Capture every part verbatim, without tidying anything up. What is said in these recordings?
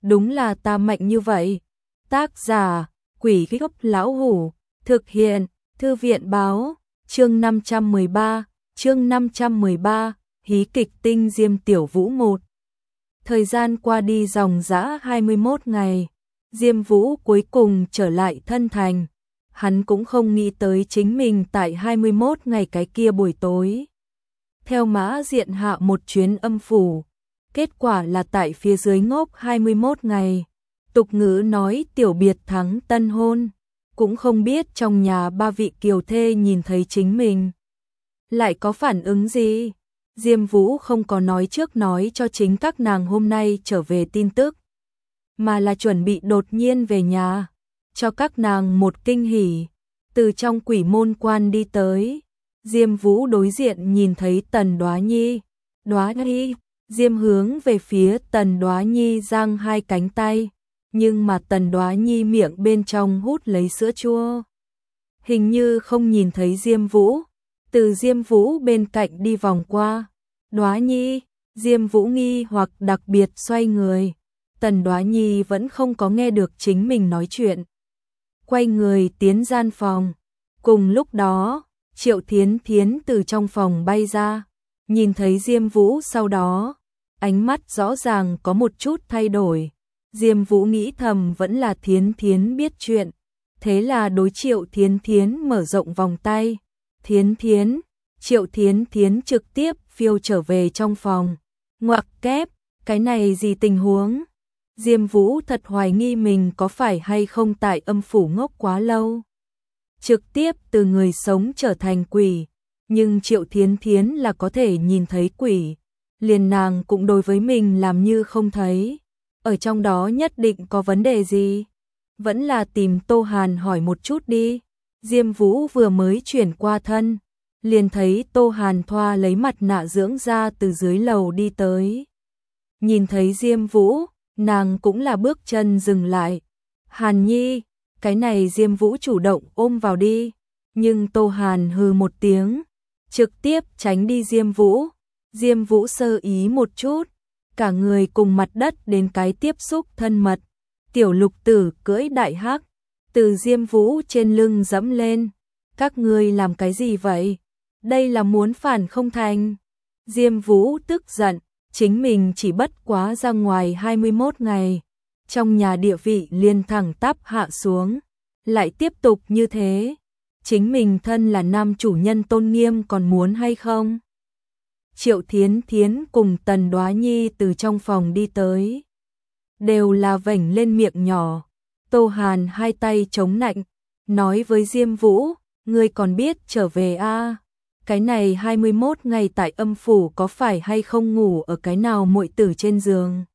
đúng là ta mạnh như vậy. Tác giả, Quỷ Gốc Lão Hủ, thực hiện, Thư viện báo, chương năm trăm mười ba, chương năm trăm mười ba, hí kịch tinh Diêm Tiểu Vũ một. Thời gian qua đi dòng dã hai mươi mốt ngày, Diêm Vũ cuối cùng trở lại thân thành. Hắn cũng không nghĩ tới chính mình tại hai mươi mốt ngày cái kia buổi tối. Theo Mã Diện hạ một chuyến âm phủ, kết quả là tại phía dưới ngốc hai mươi mốt ngày. Tục ngữ nói tiểu biệt thắng tân hôn, cũng không biết trong nhà ba vị kiều thê nhìn thấy chính mình lại có phản ứng gì. Diêm Vũ không có nói trước nói cho chính các nàng hôm nay trở về tin tức, mà là chuẩn bị đột nhiên về nhà, cho các nàng một kinh hỉ. Từ trong quỷ môn quan đi tới, Diêm Vũ đối diện nhìn thấy Tần Đoá Nhi. Đoá Nhi, Diêm hướng về phía Tần Đoá Nhi giang hai cánh tay, nhưng mà Tần Đoá Nhi miệng bên trong hút lấy sữa chua, hình như không nhìn thấy Diêm Vũ. Từ Diêm Vũ bên cạnh đi vòng qua. Đoá Nhi, Diêm Vũ nghi hoặc đặc biệt xoay người. Tần Đoá Nhi vẫn không có nghe được chính mình nói chuyện, quay người tiến gian phòng. Cùng lúc đó, Triệu Thiến Thiến từ trong phòng bay ra, nhìn thấy Diêm Vũ sau đó, ánh mắt rõ ràng có một chút thay đổi. Diêm Vũ nghĩ thầm vẫn là Thiến Thiến biết chuyện, thế là đối Triệu Thiến Thiến mở rộng vòng tay. Thiến Thiến, Triệu Thiến Thiến trực tiếp phiêu trở về trong phòng. Ngoặc kép, cái này gì tình huống? Diêm Vũ thật hoài nghi mình có phải hay không tại âm phủ ngốc quá lâu, trực tiếp từ người sống trở thành quỷ. Nhưng Triệu Thiến Thiến là có thể nhìn thấy quỷ, liền nàng cũng đối với mình làm như không thấy. Ở trong đó nhất định có vấn đề gì? Vẫn là tìm Tô Hàn hỏi một chút đi. Diêm Vũ vừa mới chuyển qua thân, liền thấy Tô Hàn thoa lấy mặt nạ dưỡng da từ dưới lầu đi tới. Nhìn thấy Diêm Vũ, nàng cũng là bước chân dừng lại. Hàn Nhi, cái này Diêm Vũ chủ động ôm vào đi. Nhưng Tô Hàn hừ một tiếng, trực tiếp tránh đi Diêm Vũ. Diêm Vũ sơ ý một chút, cả người cùng mặt đất đến cái tiếp xúc thân mật. Tiểu Lục Tử cưỡi đại hắc, từ Diêm Vũ trên lưng dẫm lên. Các ngươi làm cái gì vậy? Đây là muốn phản không thành? Diêm Vũ tức giận, chính mình chỉ bất quá ra ngoài hai mươi mốt ngày, trong nhà địa vị liền thẳng tắp hạ xuống, lại tiếp tục như thế, chính mình thân là nam chủ nhân tôn nghiêm còn muốn hay không? Triệu Thiến Thiến cùng Tần Đoá Nhi từ trong phòng đi tới, đều là vểnh lên miệng nhỏ. Tô Hàn hai tay chống nạnh, nói với Diêm Vũ, ngươi còn biết trở về a? À? Cái này hai mươi mốt ngày tại âm phủ có phải hay không ngủ ở cái nào muội tử trên giường,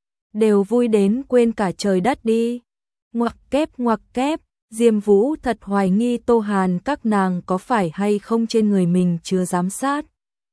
đều vui đến quên cả trời đất đi. Ngoặc kép ngoặc kép, Diêm Vũ thật hoài nghi Tô Hàn các nàng có phải hay không trên người mình chưa giám sát.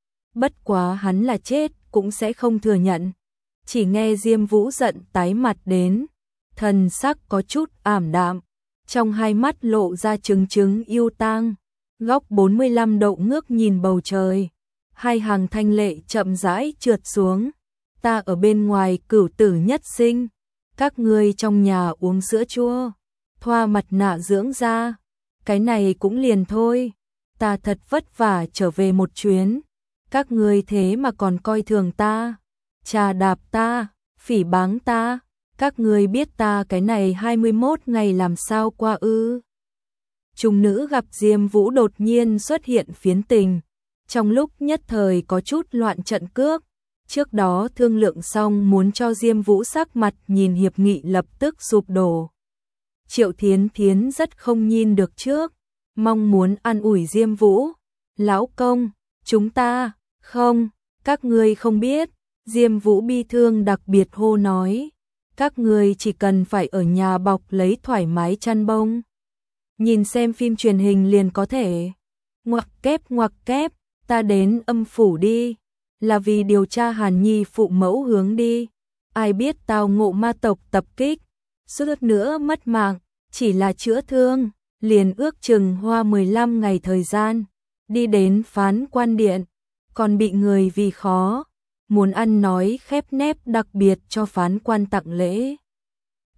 Bất quá hắn là chết cũng sẽ không thừa nhận. Chỉ nghe Diêm Vũ giận tái mặt đến, thần sắc có chút ảm đạm, trong hai mắt lộ ra trứng trứng yêu tang. Góc bốn mươi lăm độ ngước nhìn bầu trời, hai hàng thanh lệ chậm rãi trượt xuống. Ta ở bên ngoài cửu tử nhất sinh, các ngươi trong nhà uống sữa chua, thoa mặt nạ dưỡng da, cái này cũng liền thôi. Ta thật vất vả trở về một chuyến, các ngươi thế mà còn coi thường ta, trà đạp ta, phỉ báng ta. Các ngươi biết ta cái này hai mươi mốt ngày làm sao qua ư? Trùng nữ gặp Diêm Vũ đột nhiên xuất hiện phiến tình, trong lúc nhất thời có chút loạn trận cước. Trước đó thương lượng xong muốn cho Diêm Vũ sắc mặt nhìn hiệp nghị lập tức sụp đổ. Triệu Thiến Thiến rất không nhìn được trước, mong muốn an ủi Diêm Vũ. Lão công, chúng ta, không, các ngươi không biết. Diêm Vũ bi thương đặc biệt hô nói, các ngươi chỉ cần phải ở nhà bọc lấy thoải mái chăn bông, nhìn xem phim truyền hình liền có thể. Ngoặc kép ngoặc kép, ta đến âm phủ đi, là vì điều tra Hàn Nhi phụ mẫu hướng đi. Ai biết tao ngộ ma tộc tập kích, suýt nữa mất mạng, chỉ là chữa thương, liền ước chừng hoa mười lăm ngày thời gian, đi đến phán quan điện, còn bị người vì khó, muốn ăn nói khép nép đặc biệt cho phán quan tặng lễ.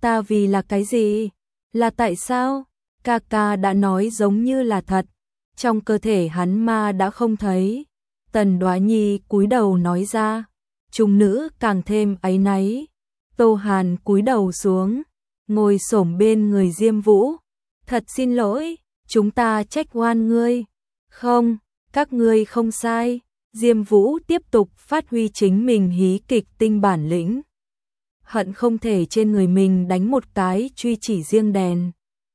Ta vì là cái gì? Là tại sao? Ca ca đã nói giống như là thật. Trong cơ thể hắn ma đã không thấy. Tần Đoá Nhi cúi đầu nói ra. Trung nữ càng thêm áy náy. Tô Hàn cúi đầu xuống, ngồi xổm bên người Diêm Vũ. Thật xin lỗi, chúng ta trách oan ngươi. Không, các ngươi không sai. Diêm Vũ tiếp tục phát huy chính mình hí kịch tinh bản lĩnh. Hận không thể trên người mình đánh một cái truy chỉ riêng đèn.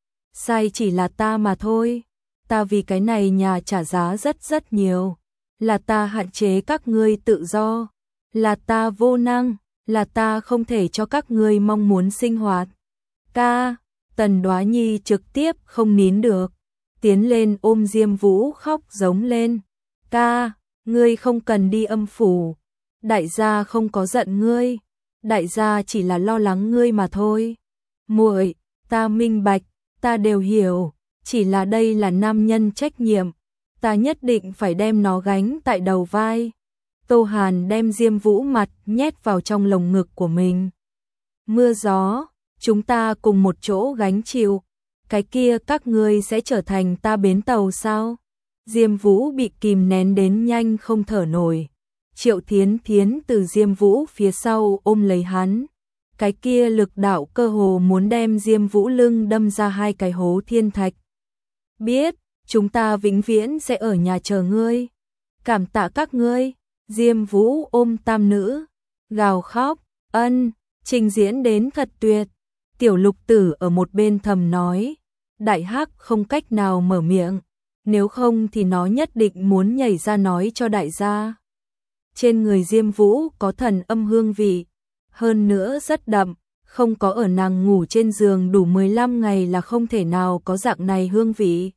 Sai chỉ là ta mà thôi. Ta vì cái này nhà trả giá rất rất nhiều. Là ta hạn chế các ngươi tự do. Là ta vô năng. Là ta không thể cho các ngươi mong muốn sinh hoạt. Ca, Tần Đoá Nhi trực tiếp không nín được. Tiến lên ôm Diêm Vũ khóc giống lên. Ca, ngươi không cần đi âm phủ. Đại gia không có giận ngươi. Đại gia chỉ là lo lắng ngươi mà thôi. Muội, ta minh bạch, ta đều hiểu. Chỉ là đây là nam nhân trách nhiệm. Ta nhất định phải đem nó gánh tại đầu vai. Tô Hàn đem Diêm Vũ mặt nhét vào trong lồng ngực của mình. Mưa gió, chúng ta cùng một chỗ gánh chịu. Cái kia các ngươi sẽ trở thành ta bến tàu sao? Diêm Vũ bị kìm nén đến nhanh không thở nổi. Triệu Thiến Thiến từ Diêm Vũ phía sau ôm lấy hắn. Cái kia lực đạo cơ hồ muốn đem Diêm Vũ lưng đâm ra hai cái hố thiên thạch. Biết, chúng ta vĩnh viễn sẽ ở nhà chờ ngươi. Cảm tạ các ngươi. Diêm Vũ ôm tam nữ, gào khóc, ân, trình diễn đến thật tuyệt. Tiểu Lục Tử ở một bên thầm nói, Đại Hắc không cách nào mở miệng, nếu không thì nó nhất định muốn nhảy ra nói cho đại gia. Trên người Diêm Vũ có thần âm hương vị, hơn nữa rất đậm, không có ở nàng ngủ trên giường đủ mười lăm ngày là không thể nào có dạng này hương vị.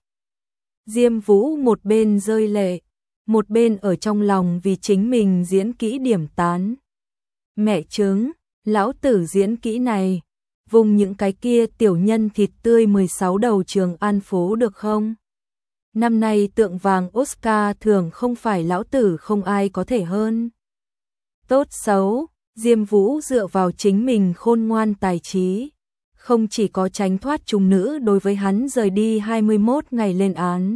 Diêm Vũ một bên rơi lệ, một bên ở trong lòng vì chính mình diễn kỹ điểm tán. Mẹ chứng, lão tử diễn kỹ này, vùng những cái kia tiểu nhân thịt tươi mười sáu đầu Trường An phố được không? Năm nay tượng vàng Oscar thường không phải lão tử không ai có thể hơn. Tốt xấu, Diêm Vũ dựa vào chính mình khôn ngoan tài trí, không chỉ có tránh thoát trùng nữ đối với hắn rời đi hai mươi mốt ngày lên án,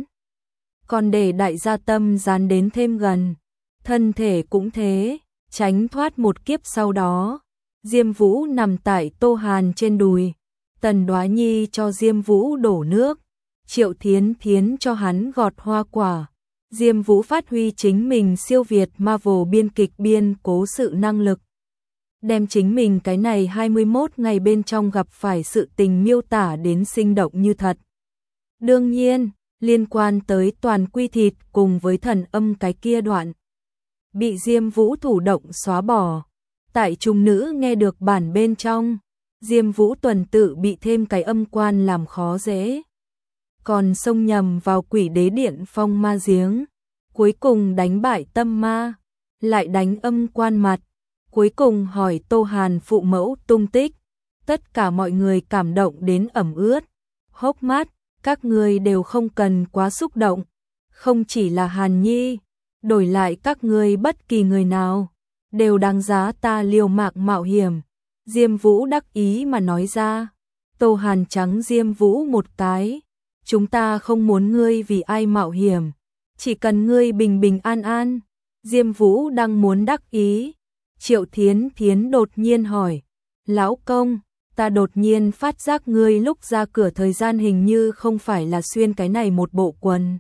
còn để đại gia tâm dán đến thêm gần, thân thể cũng thế, tránh thoát một kiếp sau đó. Diêm Vũ nằm tại Tô Hàn trên đùi, Tần Đoá Nhi cho Diêm Vũ đổ nước, Triệu Thiến Thiến cho hắn gọt hoa quả. Diêm Vũ phát huy chính mình siêu việt Marvel biên kịch biên cố sự năng lực, đem chính mình cái này hai mươi mốt ngày bên trong gặp phải sự tình miêu tả đến sinh động như thật. Đương nhiên, liên quan tới toàn quy thịt cùng với thần âm cái kia đoạn, bị Diêm Vũ thủ động xóa bỏ. Tại trung nữ nghe được bản bên trong, Diêm Vũ tuần tự bị thêm cái âm quan làm khó dễ. Còn xông nhầm vào quỷ đế điện phong ma giếng, cuối cùng đánh bại tâm ma, lại đánh âm quan mặt, cuối cùng hỏi Tô Hàn phụ mẫu tung tích. Tất cả mọi người cảm động đến ẩm ướt hốc mắt. Các người đều không cần quá xúc động, không chỉ là Hàn Nhi, đổi lại các người bất kỳ người nào, đều đáng giá ta liều mạng mạo hiểm. Diêm Vũ đắc ý mà nói ra. Tô Hàn trắng Diêm Vũ một cái, chúng ta không muốn ngươi vì ai mạo hiểm, chỉ cần ngươi bình bình an an. Diêm Vũ đang muốn đắc ý, Triệu Thiến Thiến đột nhiên hỏi, lão công, ta đột nhiên phát giác ngươi lúc ra cửa thời gian hình như không phải là xuyên cái này một bộ quần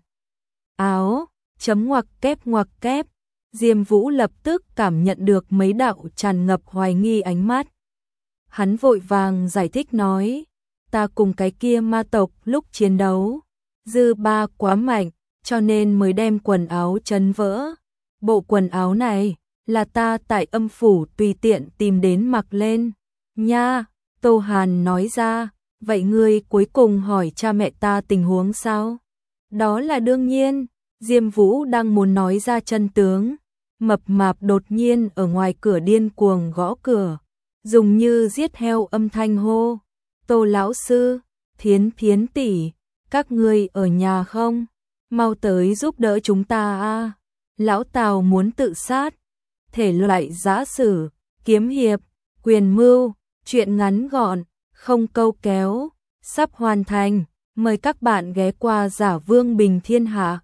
áo, chấm ngoặc kép ngoặc kép. Diêm Vũ lập tức cảm nhận được mấy đạo tràn ngập hoài nghi ánh mắt. Hắn vội vàng giải thích nói, ta cùng cái kia ma tộc lúc chiến đấu, dư ba quá mạnh, cho nên mới đem quần áo chấn vỡ. Bộ quần áo này là ta tại âm phủ tùy tiện tìm đến mặc lên. Nha, Tô Hàn nói ra, vậy ngươi cuối cùng hỏi cha mẹ ta tình huống sao? Đó là đương nhiên. Diêm Vũ đang muốn nói ra chân tướng, mập mạp đột nhiên ở ngoài cửa điên cuồng gõ cửa, dùng như giết heo âm thanh hô, Tô lão sư, Thiến Thiến tỷ, các ngươi ở nhà không? Mau tới giúp đỡ chúng ta a. Lão Tào muốn tự sát. Thể loại giã sử, kiếm hiệp, quyền mưu, truyện ngắn gọn, không câu kéo, sắp hoàn thành. Mời các bạn ghé qua Giả Vương Bình Thiên Hạ.